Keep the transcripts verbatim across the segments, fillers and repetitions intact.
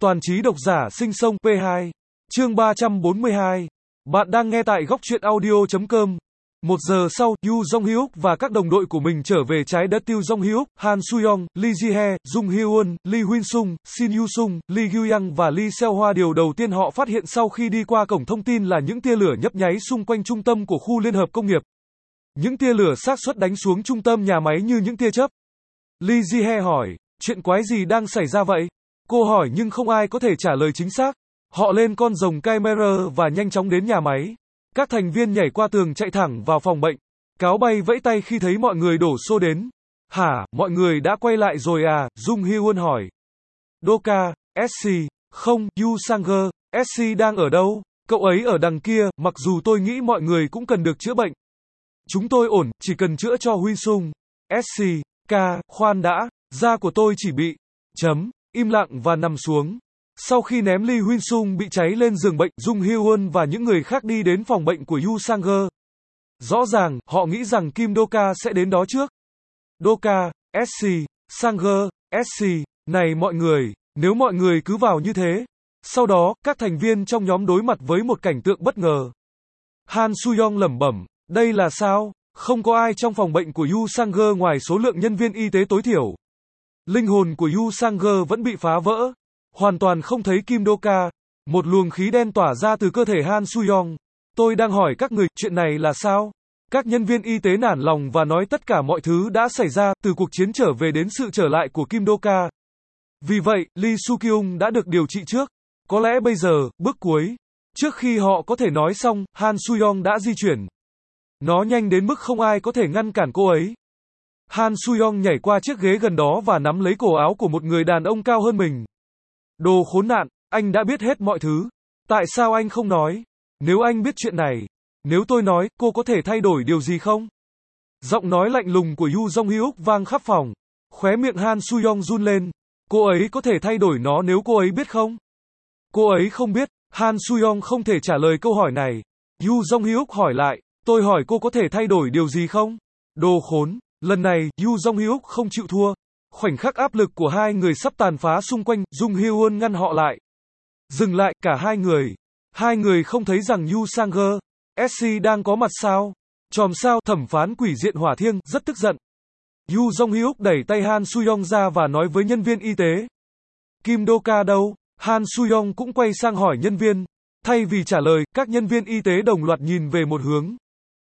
Toàn trí độc giả sinh sông pê hai. Chương ba trăm bốn mươi hai. Bạn đang nghe tại góc truyện audio chấm com. Một giờ sau, Yoo Jong-hyuk và các đồng đội của mình trở về trái đất Tiêu Jong-hyuk, Han Soo-young, Lee Ji-hye, Jung Hyo-eun, Lee Huynh-sung, Shin Yu-sung, Lee Gyu-yang và Lee Seo-hwa. Điều đầu tiên họ phát hiện sau khi đi qua cổng thông tin là những tia lửa nhấp nháy xung quanh trung tâm của khu liên hợp công nghiệp. Những tia lửa xác suất đánh xuống trung tâm nhà máy như những tia chớp. Lee Ji-hye hỏi, chuyện quái gì đang xảy ra vậy? Cô hỏi nhưng không ai có thể trả lời chính xác. Họ lên con rồng camera và nhanh chóng đến nhà máy. Các thành viên nhảy qua tường chạy thẳng vào phòng bệnh. Cáo bay vẫy tay khi thấy mọi người đổ xô đến. Hả, mọi người đã quay lại rồi à? Jung Hyo-eun hỏi. Doka, ét xê, không, Yoo Sang-geun, ét xê đang ở đâu? Cậu ấy ở đằng kia, mặc dù tôi nghĩ mọi người cũng cần được chữa bệnh. Chúng tôi ổn, chỉ cần chữa cho Huy-sung. ét xê, ca, khoan đã, da của tôi chỉ bị, chấm, im lặng và nằm xuống. Sau khi ném Lee Huynh-sung bị cháy lên giường bệnh, Jung Hyo-eun và những người khác đi đến phòng bệnh của Yoo Sang-geun. Rõ ràng, họ nghĩ rằng Kim Doka sẽ đến đó trước. Doka, ét xê, Sang-geun, ét xê, này mọi người, nếu mọi người cứ vào như thế. Sau đó, các thành viên trong nhóm đối mặt với một cảnh tượng bất ngờ. Han Soo-young lẩm bẩm, đây là sao? Không có ai trong phòng bệnh của Yoo Sang-geun ngoài số lượng nhân viên y tế tối thiểu. Linh hồn của Yoo Sang-geun vẫn bị phá vỡ. Hoàn toàn không thấy Kim Doka. Một luồng khí đen tỏa ra từ cơ thể Han Soo-young. Tôi đang hỏi các người, chuyện này là sao? Các nhân viên y tế nản lòng và nói tất cả mọi thứ đã xảy ra, từ cuộc chiến trở về đến sự trở lại của Kim Doka. Vì vậy, Lee Soo-kyung đã được điều trị trước. Có lẽ bây giờ, bước cuối. Trước khi họ có thể nói xong, Han Soo-young đã di chuyển. Nó nhanh đến mức không ai có thể ngăn cản cô ấy. Han Soo-young nhảy qua chiếc ghế gần đó và nắm lấy cổ áo của một người đàn ông cao hơn mình. Đồ khốn nạn, anh đã biết hết mọi thứ. Tại sao anh không nói? Nếu anh biết chuyện này, nếu tôi nói, cô có thể thay đổi điều gì không? Giọng nói lạnh lùng của Yoo Jong-hyuk vang khắp phòng. Khóe miệng Han Soo-young run lên. Cô ấy có thể thay đổi nó nếu cô ấy biết không? Cô ấy không biết. Han Soo-young không thể trả lời câu hỏi này. Yoo Jong-hyuk hỏi lại, tôi hỏi cô có thể thay đổi điều gì không? Đồ khốn. Lần này, Yoo Jong-hyuk không chịu thua. Khoảnh khắc áp lực của hai người sắp tàn phá xung quanh, Jung Hyo-eun ngăn họ lại. Dừng lại, cả hai người. Hai người không thấy rằng Yoo Sang-geun, ét xê đang có mặt sao? Chòm sao, thẩm phán quỷ diện hỏa thiêng, rất tức giận. Yoo Jong-hyuk đẩy tay Han Soo-young ra và nói với nhân viên y tế. Kim Doka đâu? Han Soo-young cũng quay sang hỏi nhân viên. Thay vì trả lời, các nhân viên y tế đồng loạt nhìn về một hướng.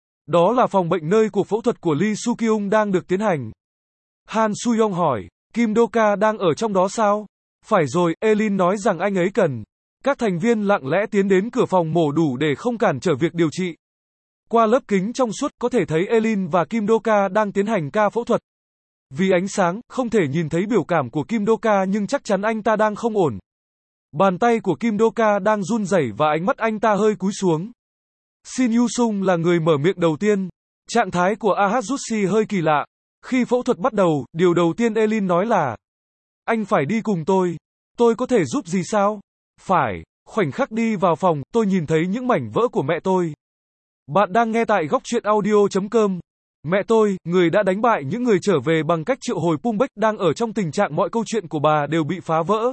Đó là phòng bệnh nơi cuộc phẫu thuật của Lee Soo-kyung đang được tiến hành. Han Soo-young hỏi, Kim Doka đang ở trong đó sao? Phải rồi, Elin nói rằng anh ấy cần. Các thành viên lặng lẽ tiến đến cửa phòng mổ đủ để không cản trở việc điều trị. Qua lớp kính trong suốt, có thể thấy Elin và Kim Doka đang tiến hành ca phẫu thuật. Vì ánh sáng, không thể nhìn thấy biểu cảm của Kim Doka nhưng chắc chắn anh ta đang không ổn. Bàn tay của Kim Doka đang run rẩy và ánh mắt anh ta hơi cúi xuống. Shin Yu-sung là người mở miệng đầu tiên. Trạng thái của Ahasushi hơi kỳ lạ. Khi phẫu thuật bắt đầu, điều đầu tiên Elin nói là anh phải đi cùng tôi. Tôi có thể giúp gì sao? Phải. Khoảnh khắc đi vào phòng, tôi nhìn thấy những mảnh vỡ của mẹ tôi. Bạn đang nghe tại góc truyện audio chấm com. Mẹ tôi, người đã đánh bại những người trở về bằng cách triệu hồi Pumbek, đang ở trong tình trạng mọi câu chuyện của bà đều bị phá vỡ.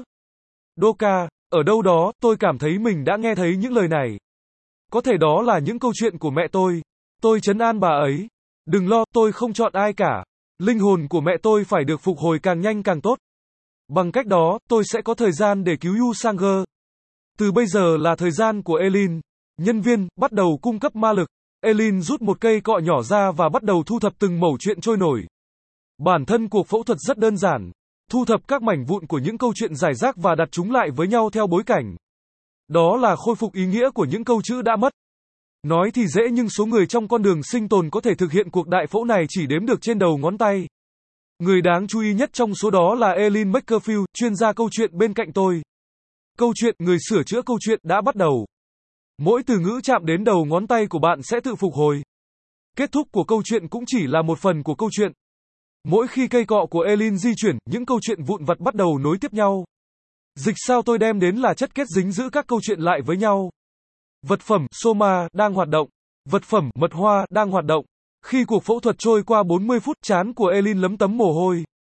Doka, ở đâu đó, tôi cảm thấy mình đã nghe thấy những lời này. Có thể đó là những câu chuyện của mẹ tôi. Tôi trấn an bà ấy. Đừng lo, tôi không chọn ai cả. Linh hồn của mẹ tôi phải được phục hồi càng nhanh càng tốt. Bằng cách đó, tôi sẽ có thời gian để cứu Yoo Sang-geun. Từ bây giờ là thời gian của Elin. Nhân viên, bắt đầu cung cấp ma lực. Elin rút một cây cọ nhỏ ra và bắt đầu thu thập từng mẩu chuyện trôi nổi. Bản thân cuộc phẫu thuật rất đơn giản. Thu thập các mảnh vụn của những câu chuyện rải rác và đặt chúng lại với nhau theo bối cảnh. Đó là khôi phục ý nghĩa của những câu chữ đã mất. Nói thì dễ nhưng số người trong con đường sinh tồn có thể thực hiện cuộc đại phẫu này chỉ đếm được trên đầu ngón tay. Người đáng chú ý nhất trong số đó là Elin McCafield, chuyên gia câu chuyện bên cạnh tôi. Câu chuyện, người sửa chữa câu chuyện, đã bắt đầu. Mỗi từ ngữ chạm đến đầu ngón tay của bạn sẽ tự phục hồi. Kết thúc của câu chuyện cũng chỉ là một phần của câu chuyện. Mỗi khi cây cọ của Elin di chuyển, những câu chuyện vụn vặt bắt đầu nối tiếp nhau. Dịch sao tôi đem đến là chất kết dính giữ các câu chuyện lại với nhau. Vật phẩm, soma, đang hoạt động. Vật phẩm, mật hoa, đang hoạt động. Khi cuộc phẫu thuật trôi qua bốn mươi phút, trán của Elin lấm tấm mồ hôi.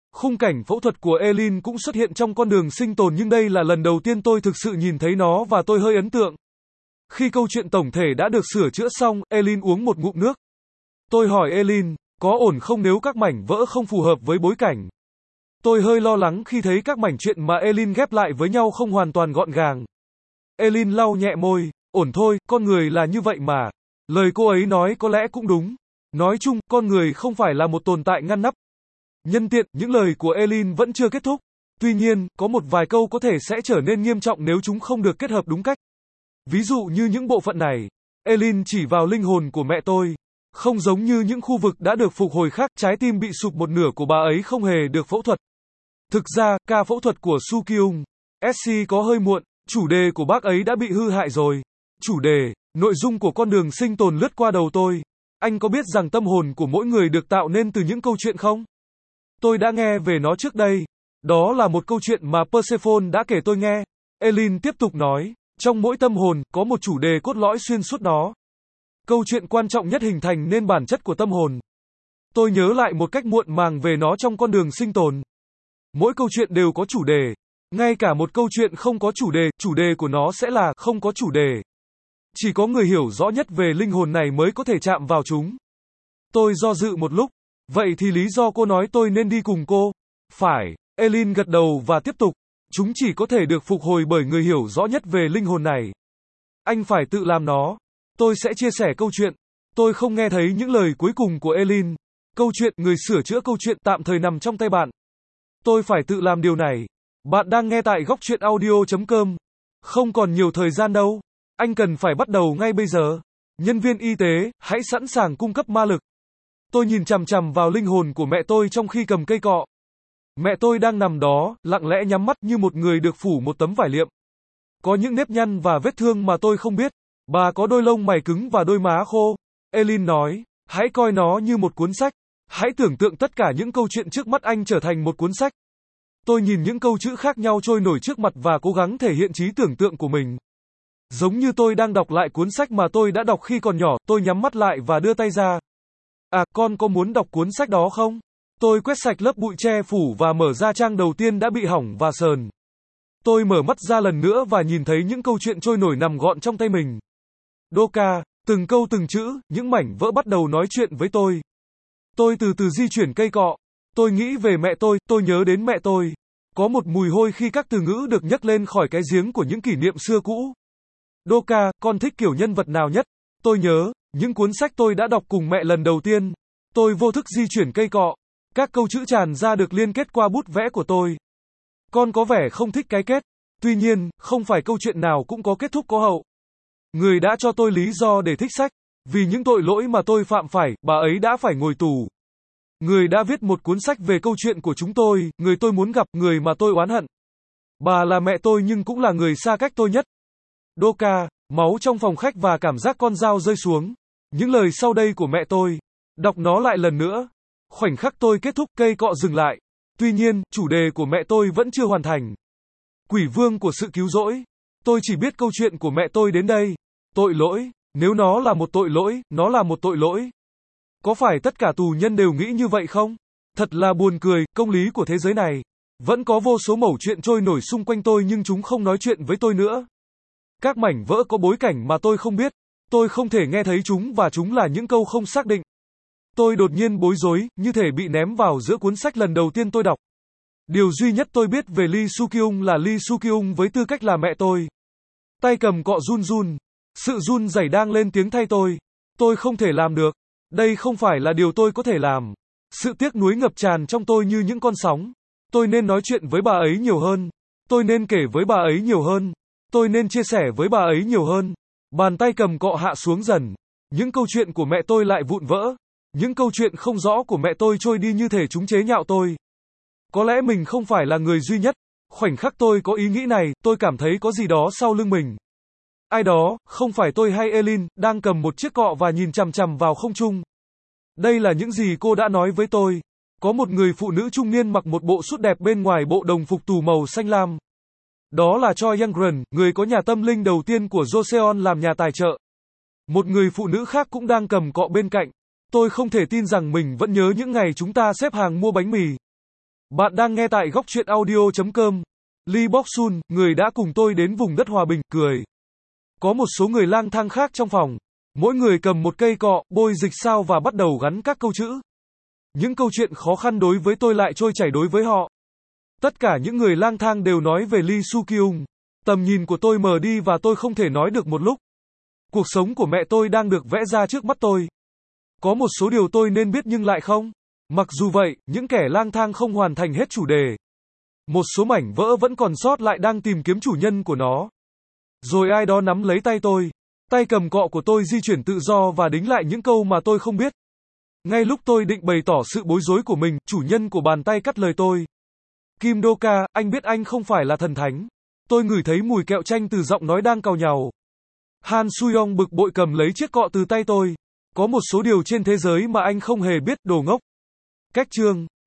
Khung cảnh phẫu thuật của Eileen cũng xuất hiện trong con đường sinh tồn nhưng đây là lần đầu tiên tôi thực sự nhìn thấy nó và tôi hơi ấn tượng. Khi câu chuyện tổng thể đã được sửa chữa xong, Eileen uống một ngụm nước. Tôi hỏi Eileen, có ổn không nếu các mảnh vỡ không phù hợp với bối cảnh? Tôi hơi lo lắng khi thấy các mảnh chuyện mà Eileen ghép lại với nhau không hoàn toàn gọn gàng. Eileen lau nhẹ môi, ổn thôi, con người là như vậy mà. Lời cô ấy nói có lẽ cũng đúng. Nói chung, con người không phải là một tồn tại ngăn nắp. Nhân tiện, những lời của Eileen vẫn chưa kết thúc. Tuy nhiên, có một vài câu có thể sẽ trở nên nghiêm trọng nếu chúng không được kết hợp đúng cách. Ví dụ như những bộ phận này. Eileen chỉ vào linh hồn của mẹ tôi. Không giống như những khu vực đã được phục hồi khác, trái tim bị sụp một nửa của bà ấy không hề được phẫu thuật. Thực ra, ca phẫu thuật của Soo Kyung ét xê có hơi muộn, chủ đề của bác ấy đã bị hư hại rồi. Chủ đề, nội dung của con đường sinh tồn lướt qua đầu tôi. Anh có biết rằng tâm hồn của mỗi người được tạo nên từ những câu chuyện không? Tôi đã nghe về nó trước đây. Đó là một câu chuyện mà Persephone đã kể tôi nghe. Eileen tiếp tục nói, trong mỗi tâm hồn, có một chủ đề cốt lõi xuyên suốt đó. Câu chuyện quan trọng nhất hình thành nên bản chất của tâm hồn. Tôi nhớ lại một cách muộn màng về nó trong con đường sinh tồn. Mỗi câu chuyện đều có chủ đề. Ngay cả một câu chuyện không có chủ đề, chủ đề của nó sẽ là không có chủ đề. Chỉ có người hiểu rõ nhất về linh hồn này mới có thể chạm vào chúng. Tôi do dự một lúc. Vậy thì lý do cô nói tôi nên đi cùng cô? Phải, Eileen gật đầu và tiếp tục. Chúng chỉ có thể được phục hồi bởi người hiểu rõ nhất về linh hồn này. Anh phải tự làm nó. Tôi sẽ chia sẻ câu chuyện. Tôi không nghe thấy những lời cuối cùng của Eileen. Câu chuyện, người sửa chữa câu chuyện tạm thời nằm trong tay bạn. Tôi phải tự làm điều này. Bạn đang nghe tại góc chuyện audio chấm com. Không còn nhiều thời gian đâu. Anh cần phải bắt đầu ngay bây giờ. Nhân viên y tế, hãy sẵn sàng cung cấp ma lực. Tôi nhìn chằm chằm vào linh hồn của mẹ tôi trong khi cầm cây cọ. Mẹ tôi đang nằm đó, lặng lẽ nhắm mắt như một người được phủ một tấm vải liệm. Có những nếp nhăn và vết thương mà tôi không biết. Bà có đôi lông mày cứng và đôi má khô. Eileen nói, hãy coi nó như một cuốn sách. Hãy tưởng tượng tất cả những câu chuyện trước mắt anh trở thành một cuốn sách. Tôi nhìn những câu chữ khác nhau trôi nổi trước mặt và cố gắng thể hiện trí tưởng tượng của mình. Giống như tôi đang đọc lại cuốn sách mà tôi đã đọc khi còn nhỏ, tôi nhắm mắt lại và đưa tay ra. À, con có muốn đọc cuốn sách đó không? Tôi quét sạch lớp bụi che phủ và mở ra trang đầu tiên đã bị hỏng và sờn. Tôi mở mắt ra lần nữa và nhìn thấy những câu chuyện trôi nổi nằm gọn trong tay mình. Doka, từng câu từng chữ, những mảnh vỡ bắt đầu nói chuyện với tôi. Tôi từ từ di chuyển cây cọ. Tôi nghĩ về mẹ tôi, tôi nhớ đến mẹ tôi. Có một mùi hôi khi các từ ngữ được nhắc lên khỏi cái giếng của những kỷ niệm xưa cũ. Doka, con thích kiểu nhân vật nào nhất? Tôi nhớ, những cuốn sách tôi đã đọc cùng mẹ lần đầu tiên. Tôi vô thức di chuyển cây cọ. Các câu chữ tràn ra được liên kết qua bút vẽ của tôi. Con có vẻ không thích cái kết. Tuy nhiên, không phải câu chuyện nào cũng có kết thúc có hậu. Người đã cho tôi lý do để thích sách. Vì những tội lỗi mà tôi phạm phải, bà ấy đã phải ngồi tù. Người đã viết một cuốn sách về câu chuyện của chúng tôi, người tôi muốn gặp, người mà tôi oán hận. Bà là mẹ tôi nhưng cũng là người xa cách tôi nhất. Doka, máu trong phòng khách và cảm giác con dao rơi xuống. Những lời sau đây của mẹ tôi. Đọc nó lại lần nữa. Khoảnh khắc tôi kết thúc, cây cọ dừng lại. Tuy nhiên, chủ đề của mẹ tôi vẫn chưa hoàn thành. Quỷ vương của sự cứu rỗi. Tôi chỉ biết câu chuyện của mẹ tôi đến đây. Tội lỗi. Nếu nó là một tội lỗi, nó là một tội lỗi. Có phải tất cả tù nhân đều nghĩ như vậy không? Thật là buồn cười, công lý của thế giới này. Vẫn có vô số mẩu chuyện trôi nổi xung quanh tôi nhưng chúng không nói chuyện với tôi nữa. Các mảnh vỡ có bối cảnh mà tôi không biết. Tôi không thể nghe thấy chúng và chúng là những câu không xác định. Tôi đột nhiên bối rối, như thể bị ném vào giữa cuốn sách lần đầu tiên tôi đọc. Điều duy nhất tôi biết về Lee Soo Kyung là Lee Soo Kyung với tư cách là mẹ tôi. Tay cầm cọ run run. Sự run rẩy đang lên tiếng thay tôi. Tôi không thể làm được. Đây không phải là điều tôi có thể làm. Sự tiếc nuối ngập tràn trong tôi như những con sóng. Tôi nên nói chuyện với bà ấy nhiều hơn. Tôi nên kể với bà ấy nhiều hơn. Tôi nên chia sẻ với bà ấy nhiều hơn. Bàn tay cầm cọ hạ xuống dần. Những câu chuyện của mẹ tôi lại vụn vỡ. Những câu chuyện không rõ của mẹ tôi trôi đi như thể chúng chế nhạo tôi. Có lẽ mình không phải là người duy nhất. Khoảnh khắc tôi có ý nghĩ này, tôi cảm thấy có gì đó sau lưng mình. Ai đó, không phải tôi hay Eileen, đang cầm một chiếc cọ và nhìn chằm chằm vào không trung. Đây là những gì cô đã nói với tôi. Có một người phụ nữ trung niên mặc một bộ sút đẹp bên ngoài bộ đồng phục tù màu xanh lam. Đó là Choi Young-gun, người có nhà tâm linh đầu tiên của Joseon làm nhà tài trợ. Một người phụ nữ khác cũng đang cầm cọ bên cạnh. Tôi không thể tin rằng mình vẫn nhớ những ngày chúng ta xếp hàng mua bánh mì. Bạn đang nghe tại góc truyện audio.com. Lee Bok-sun, người đã cùng tôi đến vùng đất hòa bình, cười. Có một số người lang thang khác trong phòng. Mỗi người cầm một cây cọ, bôi dịch sao và bắt đầu gắn các câu chữ. Những câu chuyện khó khăn đối với tôi lại trôi chảy đối với họ. Tất cả những người lang thang đều nói về Lee Soo-kyung. Tầm nhìn của tôi mờ đi và tôi không thể nói được một lúc. Cuộc sống của mẹ tôi đang được vẽ ra trước mắt tôi. Có một số điều tôi nên biết nhưng lại không. Mặc dù vậy, những kẻ lang thang không hoàn thành hết chủ đề. Một số mảnh vỡ vẫn còn sót lại đang tìm kiếm chủ nhân của nó. Rồi ai đó nắm lấy tay tôi. Tay cầm cọ của tôi di chuyển tự do và đính lại những câu mà tôi không biết. Ngay lúc tôi định bày tỏ sự bối rối của mình, chủ nhân của bàn tay cắt lời tôi. Kim Do-ka, anh biết anh không phải là thần thánh. Tôi ngửi thấy mùi kẹo chanh từ giọng nói đang càu nhàu. Han Soo-young bực bội cầm lấy chiếc cọ từ tay tôi. Có một số điều trên thế giới mà anh không hề biết, đồ ngốc. Cách chương